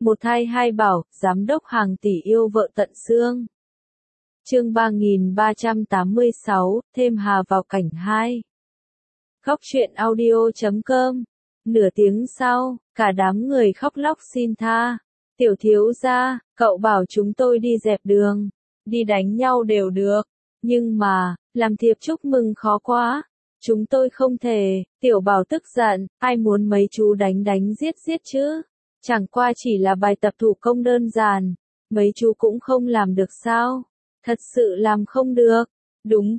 Một thai hai bảo, giám đốc hàng tỷ yêu vợ tận xương. Chương 3386, thêm Hà vào cảnh 2. Khóc chuyện audio.com. Nửa tiếng sau, cả đám người khóc lóc xin tha. Tiểu thiếu gia, cậu bảo chúng tôi đi dẹp đường, đi đánh nhau đều được. Nhưng mà, làm thiệp chúc mừng khó quá. Chúng tôi không thể. Tiểu bảo tức giận, ai muốn mấy chú đánh giết chứ? Chẳng qua chỉ là bài tập thủ công đơn giản. Mấy chú cũng không làm được sao? Thật sự làm không được. Đúng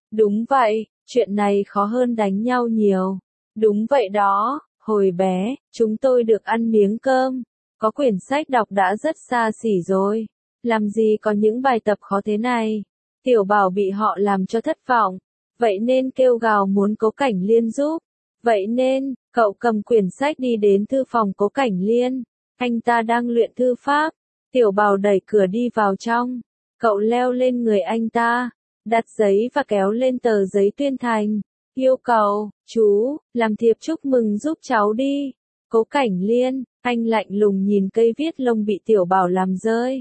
vậy, chuyện này khó hơn đánh nhau nhiều. Đúng vậy đó, hồi bé, chúng tôi được ăn miếng cơm. Có quyển sách đọc đã rất xa xỉ rồi. Làm gì có những bài tập khó thế này? Tiểu bảo bị họ làm cho thất vọng. Vậy nên kêu gào muốn Cố Cảnh Liên giúp. Vậy nên, cậu cầm quyển sách đi đến thư phòng Cố Cảnh Liên. Anh ta đang luyện thư pháp. Tiểu bảo đẩy cửa đi vào trong. Cậu leo lên người anh ta, đặt giấy và kéo lên tờ giấy tuyên thành. Yêu cầu, chú, làm thiệp chúc mừng giúp cháu đi. Cố Cảnh Liên, anh lạnh lùng nhìn cây viết lông bị tiểu bảo làm rơi.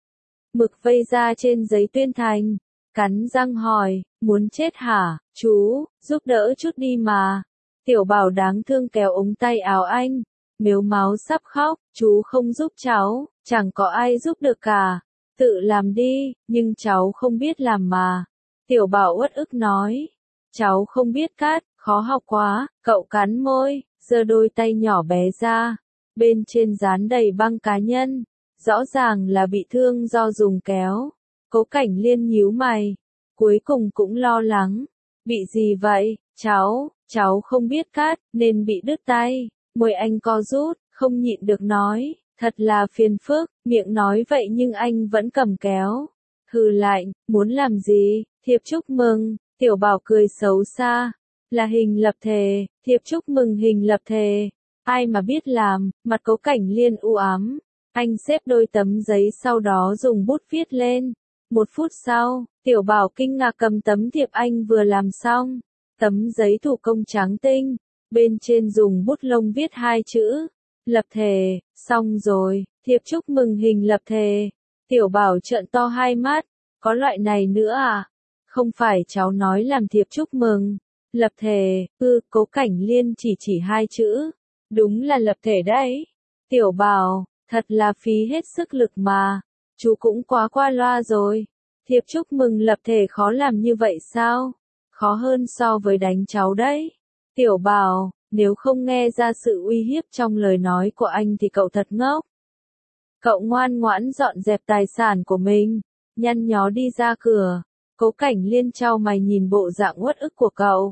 Mực vây ra trên giấy tuyên thành. Cắn răng hỏi, muốn chết hả, chú, giúp đỡ chút đi mà. Tiểu bảo đáng thương kéo ống tay áo anh. Mếu máo sắp khóc, chú không giúp cháu, chẳng có ai giúp được cả. Tự làm đi, nhưng cháu không biết làm mà. Tiểu bảo uất ức nói. Cháu không biết cắt, khó học quá, cậu cắn môi, giơ đôi tay nhỏ bé ra. Bên trên dán đầy băng cá nhân. Rõ ràng là bị thương do dùng kéo. Cố Cảnh Liên nhíu mày. Cuối cùng cũng lo lắng. Bị gì vậy, cháu không biết cắt, nên bị đứt tay. Môi anh co rút, không nhịn được nói. Thật là phiền phức, miệng nói vậy nhưng anh vẫn cầm kéo. Hừ lạnh, muốn làm gì, thiệp chúc mừng, tiểu bảo cười xấu xa. Là hình lập thể, thiệp chúc mừng hình lập thể. Ai mà biết làm, mặt Cố Cảnh Liên u ám. Anh xếp đôi tấm giấy sau đó dùng bút viết lên. 1 phút sau, tiểu bảo kinh ngạc cầm tấm thiệp anh vừa làm xong. Tấm giấy thủ công trắng tinh, bên trên dùng bút lông viết 2 chữ. Lập thể, xong rồi, thiệp chúc mừng hình lập thể. Tiểu bảo trợn to hai mắt, có loại này nữa à? Không phải cháu nói làm thiệp chúc mừng. Lập thể, Cố Cảnh Liên chỉ 2 chữ. Đúng là lập thể đấy. Tiểu bảo, thật là phí hết sức lực mà. Chú cũng quá qua loa rồi. Thiệp chúc mừng lập thể khó làm như vậy sao? Khó hơn so với đánh cháu đấy. Tiểu bảo, nếu không nghe ra sự uy hiếp trong lời nói của anh thì cậu thật ngốc. Cậu ngoan ngoãn dọn dẹp tài sản của mình, nhăn nhó đi ra cửa. Cố Cảnh Liên chau mày nhìn bộ dạng uất ức của cậu.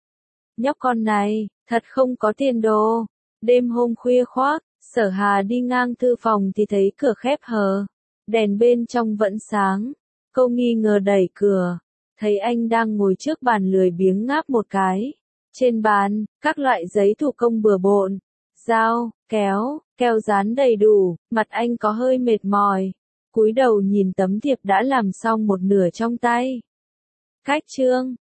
Nhóc con này, thật không có tiền đồ. Đêm hôm khuya khoác, Sở Hà đi ngang thư phòng thì thấy cửa khép hờ. Đèn bên trong vẫn sáng. Cô nghi ngờ đẩy cửa. Thấy anh đang ngồi trước bàn lười biếng ngáp một cái. Trên bàn, các loại giấy thủ công bừa bộn. Dao, kéo, keo dán đầy đủ, mặt anh có hơi mệt mỏi. Cúi đầu nhìn tấm thiệp đã làm xong một nửa trong tay. Cách chương